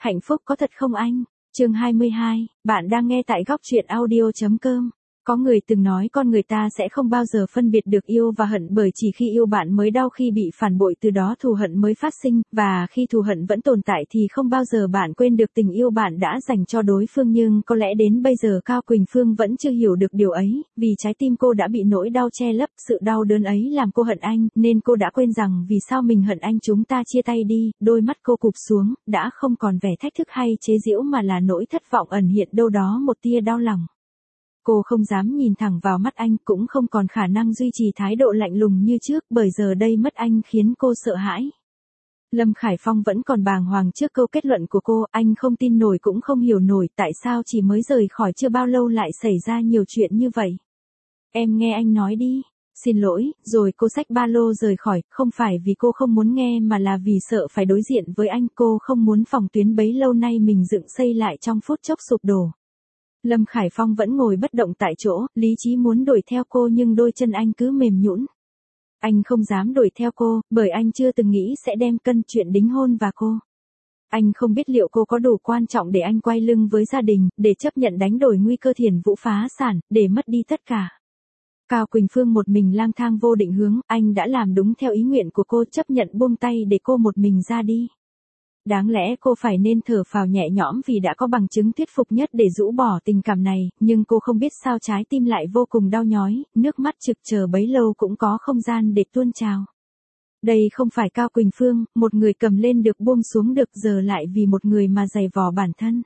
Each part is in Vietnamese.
Hạnh phúc có thật không anh? Chương 22, bạn đang nghe tại góc truyện audio.com. Có người từng nói con người ta sẽ không bao giờ phân biệt được yêu và hận, bởi chỉ khi yêu bạn mới đau, khi bị phản bội từ đó thù hận mới phát sinh, và khi thù hận vẫn tồn tại thì không bao giờ bạn quên được tình yêu bạn đã dành cho đối phương. Nhưng có lẽ đến bây giờ Cao Quỳnh Phương vẫn chưa hiểu được điều ấy, vì trái tim cô đã bị nỗi đau che lấp, sự đau đớn ấy làm cô hận anh, nên cô đã quên rằng vì sao mình hận anh. Chúng ta chia tay đi. Đôi mắt cô cụp xuống, đã không còn vẻ thách thức hay chế giễu mà là nỗi thất vọng ẩn hiện đâu đó một tia đau lòng. Cô không dám nhìn thẳng vào mắt anh, cũng không còn khả năng duy trì thái độ lạnh lùng như trước, bởi giờ đây mất anh khiến cô sợ hãi. Lâm Khải Phong vẫn còn bàng hoàng trước câu kết luận của cô, anh không tin nổi cũng không hiểu nổi tại sao chỉ mới rời khỏi chưa bao lâu lại xảy ra nhiều chuyện như vậy. Em nghe anh nói đi. Xin lỗi. Rồi cô xách ba lô rời khỏi, không phải vì cô không muốn nghe mà là vì sợ phải đối diện với anh. Cô không muốn phòng tuyến bấy lâu nay mình dựng xây lại trong phút chốc sụp đổ. Lâm Khải Phong vẫn ngồi bất động tại chỗ, lý trí muốn đuổi theo cô nhưng đôi chân anh cứ mềm nhũn. Anh không dám đuổi theo cô, bởi anh chưa từng nghĩ sẽ đem cân chuyện đính hôn và cô. Anh không biết liệu cô có đủ quan trọng để anh quay lưng với gia đình, để chấp nhận đánh đổi nguy cơ Thiền Vũ phá sản, để mất đi tất cả. Cao Quỳnh Phương một mình lang thang vô định hướng, anh đã làm đúng theo ý nguyện của cô, chấp nhận buông tay để cô một mình ra đi. Đáng lẽ cô phải nên thở phào nhẹ nhõm vì đã có bằng chứng thuyết phục nhất để rũ bỏ tình cảm này, nhưng cô không biết sao trái tim lại vô cùng đau nhói, nước mắt trực chờ bấy lâu cũng có không gian để tuôn trào. Đây không phải Cao Quỳnh Phương, một người cầm lên được buông xuống được, giờ lại vì một người mà giày vò bản thân.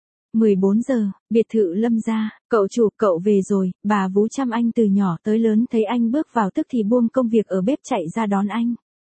14 giờ, biệt thự Lâm gia. Cậu chủ, cậu về rồi. Bà Vú chăm anh từ nhỏ tới lớn, thấy anh bước vào tức thì buông công việc ở bếp chạy ra đón anh.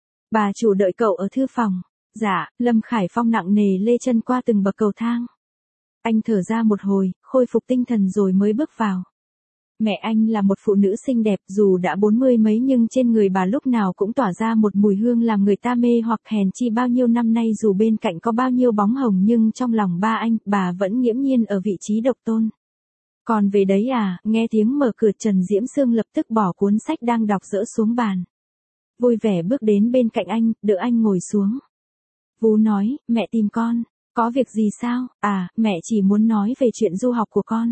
Bà chủ đợi cậu ở thư phòng. Dạ. Lâm Khải Phong nặng nề lê chân qua từng bậc cầu thang. Anh thở ra một hồi, khôi phục tinh thần rồi mới bước vào. Mẹ anh là một phụ nữ xinh đẹp, dù đã 40 mấy nhưng trên người bà lúc nào cũng tỏa ra một mùi hương làm người ta mê hoặc, hèn chi bao nhiêu năm nay dù bên cạnh có bao nhiêu bóng hồng nhưng trong lòng ba anh, bà vẫn nghiễm nhiên ở vị trí độc tôn. Còn về đấy à? Nghe tiếng mở cửa, Trần Diễm Sương lập tức bỏ cuốn sách đang đọc dỡ xuống bàn. Vui vẻ bước đến bên cạnh anh, đỡ anh ngồi xuống. Vú nói, mẹ tìm con. Có việc gì sao? À, mẹ chỉ muốn nói về chuyện du học của con.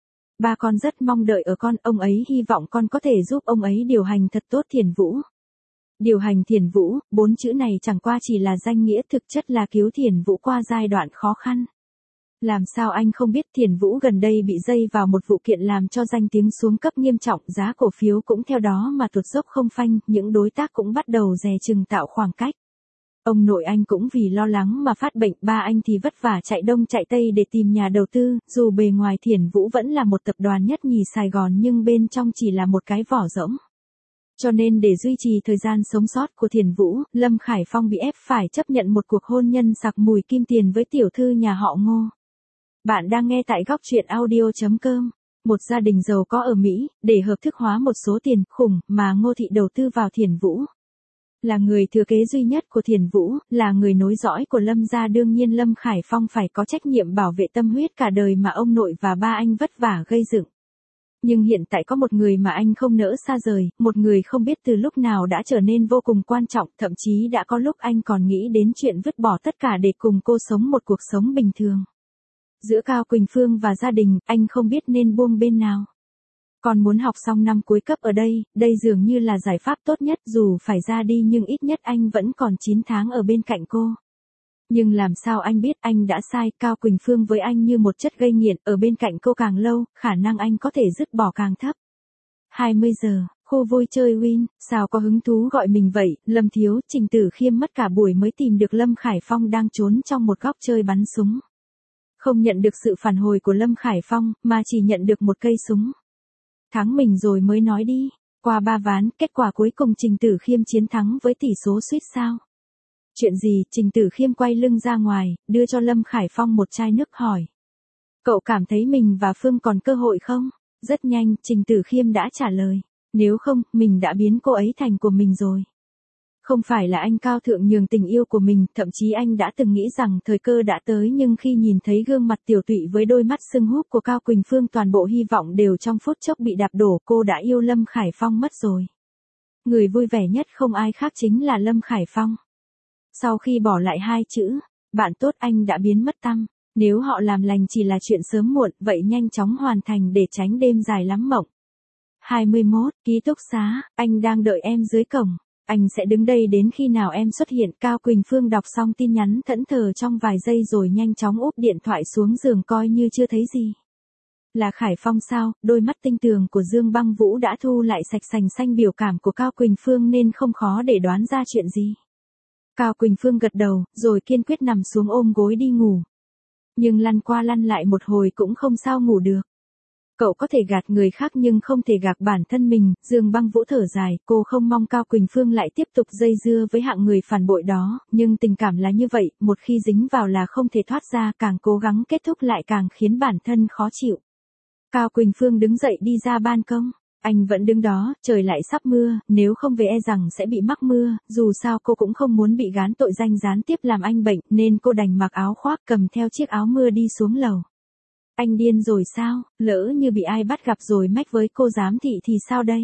Ba con rất mong đợi ở con, ông ấy hy vọng con có thể giúp ông ấy điều hành thật tốt Thiền Vũ. Điều hành Thiền Vũ, 4 chữ này chẳng qua chỉ là danh nghĩa, thực chất là cứu Thiền Vũ qua giai đoạn khó khăn. Làm sao anh không biết Thiền Vũ gần đây bị dây vào một vụ kiện làm cho danh tiếng xuống cấp nghiêm trọng, giá cổ phiếu cũng theo đó mà tụt dốc không phanh, những đối tác cũng bắt đầu dè chừng tạo khoảng cách. Ông nội anh cũng vì lo lắng mà phát bệnh, ba anh thì vất vả chạy đông chạy tây để tìm nhà đầu tư, dù bề ngoài Thiền Vũ vẫn là một tập đoàn nhất nhì Sài Gòn nhưng bên trong chỉ là một cái vỏ rỗng. Cho nên để duy trì thời gian sống sót của Thiền Vũ, Lâm Khải Phong bị ép phải chấp nhận một cuộc hôn nhân sặc mùi kim tiền với tiểu thư nhà họ Ngô. Bạn đang nghe tại góc truyện audio.com. Một gia đình giàu có ở Mỹ, để hợp thức hóa một số tiền khủng mà Ngô Thị đầu tư vào Thiền Vũ. Là người thừa kế duy nhất của Thiền Vũ, là người nối dõi của Lâm gia, đương nhiên Lâm Khải Phong phải có trách nhiệm bảo vệ tâm huyết cả đời mà ông nội và ba anh vất vả gây dựng. Nhưng hiện tại có một người mà anh không nỡ xa rời, một người không biết từ lúc nào đã trở nên vô cùng quan trọng, thậm chí đã có lúc anh còn nghĩ đến chuyện vứt bỏ tất cả để cùng cô sống một cuộc sống bình thường. Giữa Cao Quỳnh Phương và gia đình, anh không biết nên buông bên nào. Còn muốn học xong năm cuối cấp ở đây dường như là giải pháp tốt nhất, dù phải ra đi nhưng ít nhất anh vẫn còn 9 tháng ở bên cạnh cô. Nhưng làm sao anh biết anh đã sai, Cao Quỳnh Phương với anh như một chất gây nghiện, ở bên cạnh cô càng lâu, khả năng anh có thể dứt bỏ càng thấp. 20 giờ, khu vui chơi Win, sao có hứng thú gọi mình vậy, Lâm Thiếu, Trình Tử Khiêm mất cả buổi mới tìm được Lâm Khải Phong đang trốn trong một góc chơi bắn súng. Không nhận được sự phản hồi của Lâm Khải Phong, mà chỉ nhận được một cây súng. Thắng mình rồi mới nói đi. Qua 3 ván, kết quả cuối cùng Trình Tử Khiêm chiến thắng với tỷ số suýt sao. Chuyện gì? Trình Tử Khiêm quay lưng ra ngoài, đưa cho Lâm Khải Phong một chai nước hỏi. Cậu cảm thấy mình và Phương còn cơ hội không? Rất nhanh, Trình Tử Khiêm đã trả lời. Nếu không, mình đã biến cô ấy thành của mình rồi. Không phải là anh cao thượng nhường tình yêu của mình, thậm chí anh đã từng nghĩ rằng thời cơ đã tới, nhưng khi nhìn thấy gương mặt tiểu tụy với đôi mắt sưng húp của Cao Quỳnh Phương, toàn bộ hy vọng đều trong phút chốc bị đạp đổ, cô đã yêu Lâm Khải Phong mất rồi. Người vui vẻ nhất không ai khác chính là Lâm Khải Phong. Sau khi bỏ lại 2 chữ, Bạn tốt anh đã biến mất tăm. Nếu họ làm lành chỉ là chuyện sớm muộn, vậy nhanh chóng hoàn thành để tránh đêm dài lắm mộng. 21, ký túc xá, anh đang đợi em dưới cổng. Anh sẽ đứng đây đến khi nào em xuất hiện. Cao Quỳnh Phương đọc xong tin nhắn thẫn thờ trong vài giây rồi nhanh chóng úp điện thoại xuống giường coi như chưa thấy gì. Là Khải Phong sao? Đôi mắt tinh tường của Dương Băng Vũ đã thu lại sạch sành xanh biểu cảm của Cao Quỳnh Phương nên không khó để đoán ra chuyện gì. Cao Quỳnh Phương gật đầu, rồi kiên quyết nằm xuống ôm gối đi ngủ. Nhưng lăn qua lăn lại một hồi cũng không sao ngủ được. Cậu có thể gạt người khác nhưng không thể gạt bản thân mình. Dương Băng Vũ thở dài, cô không mong Cao Quỳnh Phương lại tiếp tục dây dưa với hạng người phản bội đó, nhưng tình cảm là như vậy, một khi dính vào là không thể thoát ra, càng cố gắng kết thúc lại càng khiến bản thân khó chịu. Cao Quỳnh Phương đứng dậy đi ra ban công. Anh vẫn đứng đó, trời lại sắp mưa, nếu không về e rằng sẽ bị mắc mưa, dù sao cô cũng không muốn bị gán tội danh gián tiếp làm anh bệnh, nên cô đành mặc áo khoác cầm theo chiếc áo mưa đi xuống lầu. Anh điên rồi sao, lỡ như bị ai bắt gặp rồi mách với cô giám thị thì sao đây?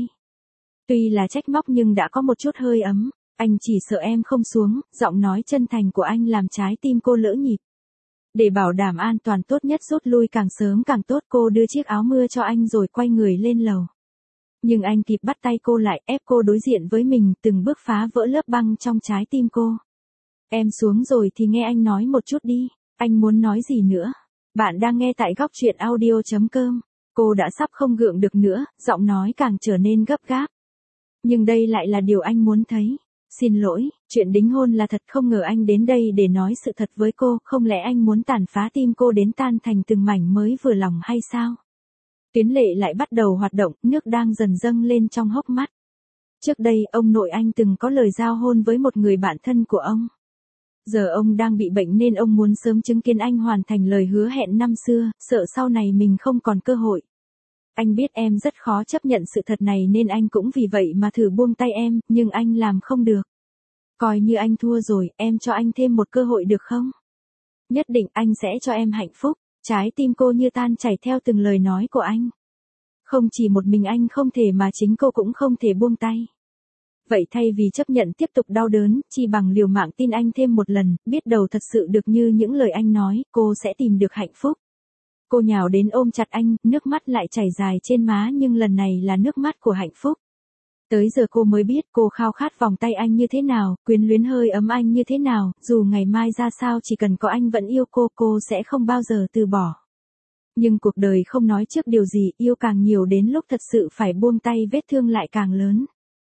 Tuy là trách móc nhưng đã có một chút hơi ấm, anh chỉ sợ em không xuống, giọng nói chân thành của anh làm trái tim cô lỡ nhịp. Để bảo đảm an toàn tốt nhất rút lui càng sớm càng tốt, cô đưa chiếc áo mưa cho anh rồi quay người lên lầu. Nhưng anh kịp bắt tay cô lại, ép cô đối diện với mình, từng bước phá vỡ lớp băng trong trái tim cô. Em xuống rồi thì nghe anh nói một chút đi, anh muốn nói gì nữa? Bạn đang nghe tại góc truyện audio.com. Cô đã sắp không gượng được nữa, giọng nói càng trở nên gấp gáp. Nhưng đây lại là điều anh muốn thấy. Xin lỗi, chuyện đính hôn là thật, không ngờ anh đến đây để nói sự thật với cô, không lẽ anh muốn tàn phá tim cô đến tan thành từng mảnh mới vừa lòng hay sao? Tuyến lệ lại bắt đầu hoạt động, nước đang dần dâng lên trong hốc mắt. Trước đây, ông nội anh từng có lời giao hôn với một người bạn thân của ông. Giờ ông đang bị bệnh nên ông muốn sớm chứng kiến anh hoàn thành lời hứa hẹn năm xưa, sợ sau này mình không còn cơ hội. Anh biết em rất khó chấp nhận sự thật này nên anh cũng vì vậy mà thử buông tay em, nhưng anh làm không được. Coi như anh thua rồi, em cho anh thêm một cơ hội được không? Nhất định anh sẽ cho em hạnh phúc. Trái tim cô như tan chảy theo từng lời nói của anh. Không chỉ một mình anh không thể mà chính cô cũng không thể buông tay. Vậy thay vì chấp nhận tiếp tục đau đớn, chi bằng liều mạng tin anh thêm một lần, biết đâu thật sự được như những lời anh nói, cô sẽ tìm được hạnh phúc. Cô nhào đến ôm chặt anh, nước mắt lại chảy dài trên má nhưng lần này là nước mắt của hạnh phúc. Tới giờ cô mới biết cô khao khát vòng tay anh như thế nào, quyến luyến hơi ấm anh như thế nào, dù ngày mai ra sao chỉ cần có anh vẫn yêu cô sẽ không bao giờ từ bỏ. Nhưng cuộc đời không nói trước điều gì, yêu càng nhiều đến lúc thật sự phải buông tay vết thương lại càng lớn.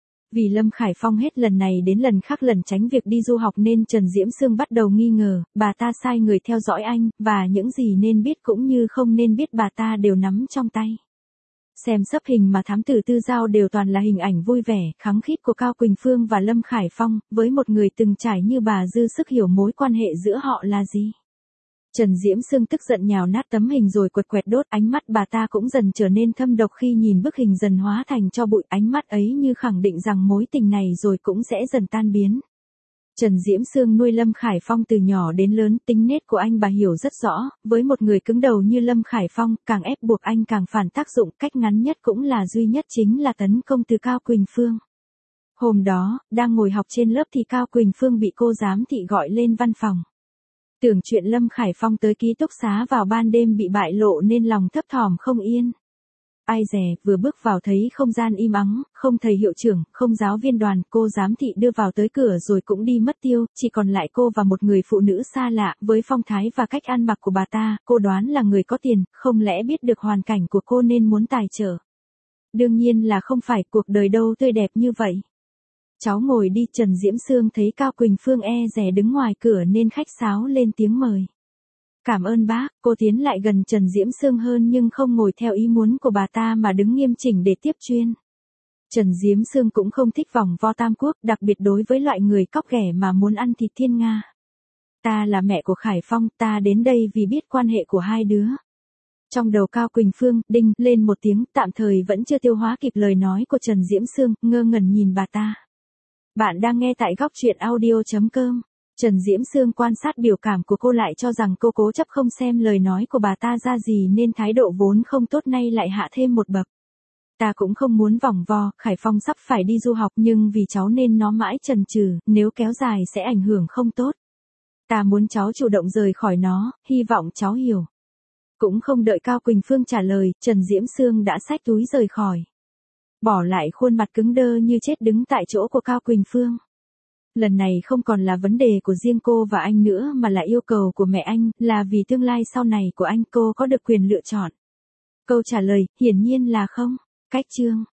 Vì Lâm Khải Phong hết lần này đến lần khác lẩn tránh việc đi du học nên Trần Diễm Sương bắt đầu nghi ngờ, bà ta sai người theo dõi anh, và những gì nên biết cũng như không nên biết bà ta đều nắm trong tay. Xem sấp hình mà thám tử Tư giao đều toàn là hình ảnh vui vẻ, khắng khít của Cao Quỳnh Phương và Lâm Khải Phong, với một người từng trải như bà dư sức hiểu mối quan hệ giữa họ là gì. Trần Diễm Sương tức giận nhào nát tấm hình rồi quẹt quẹt đốt, ánh mắt bà ta cũng dần trở nên thâm độc khi nhìn bức hình dần hóa thành tro bụi, ánh mắt ấy như khẳng định rằng mối tình này rồi cũng sẽ dần tan biến. Trần Diễm Sương nuôi Lâm Khải Phong từ nhỏ đến lớn, tính nết của anh bà hiểu rất rõ, với một người cứng đầu như Lâm Khải Phong, càng ép buộc anh càng phản tác dụng, cách ngắn nhất cũng là duy nhất chính là tấn công từ Cao Quỳnh Phương. Hôm đó, đang ngồi học trên lớp thì Cao Quỳnh Phương bị cô giám thị gọi lên văn phòng. Tưởng chuyện Lâm Khải Phong tới ký túc xá vào ban đêm bị bại lộ nên lòng thấp thỏm không yên. Ai dè, vừa bước vào thấy không gian im ắng, không thầy hiệu trưởng, không giáo viên đoàn, cô giám thị đưa vào tới cửa rồi cũng đi mất tiêu, chỉ còn lại cô và một người phụ nữ xa lạ, với phong thái và cách ăn mặc của bà ta, cô đoán là người có tiền, không lẽ biết được hoàn cảnh của cô nên muốn tài trợ. Đương nhiên là không phải, cuộc đời đâu tươi đẹp như vậy. Cháu ngồi đi, Trần Diễm Sương thấy Cao Quỳnh Phương e dè đứng ngoài cửa nên khách sáo lên tiếng mời. Cảm ơn bác, cô tiến lại gần Trần Diễm Sương hơn nhưng không ngồi theo ý muốn của bà ta mà đứng nghiêm chỉnh để tiếp chuyên. Trần Diễm Sương cũng không thích vòng vo tam quốc, đặc biệt đối với loại người cóc ghẻ mà muốn ăn thịt thiên nga. Ta là mẹ của Khải Phong, ta đến đây vì biết quan hệ của hai đứa. Trong đầu Cao Quỳnh Phương, đinh, lên một tiếng, tạm thời vẫn chưa tiêu hóa kịp lời nói của Trần Diễm Sương, ngơ ngẩn nhìn bà ta. Bạn đang nghe tại góc truyện audio.com. Trần Diễm Sương quan sát biểu cảm của cô lại cho rằng cô cố chấp không xem lời nói của bà ta ra gì nên thái độ vốn không tốt nay lại hạ thêm một bậc. Ta cũng không muốn vòng vo, Khải Phong sắp phải đi du học nhưng vì cháu nên nó mãi chần chừ, nếu kéo dài sẽ ảnh hưởng không tốt. Ta muốn cháu chủ động rời khỏi nó, hy vọng cháu hiểu. Cũng không đợi Cao Quỳnh Phương trả lời, Trần Diễm Sương đã xách túi rời khỏi. Bỏ lại khuôn mặt cứng đơ như chết đứng tại chỗ của Cao Quỳnh Phương. Lần này không còn là vấn đề của riêng cô và anh nữa mà là yêu cầu của mẹ anh, là vì tương lai sau này của anh cô có được quyền lựa chọn. Câu trả lời, hiển nhiên là không. Cách chương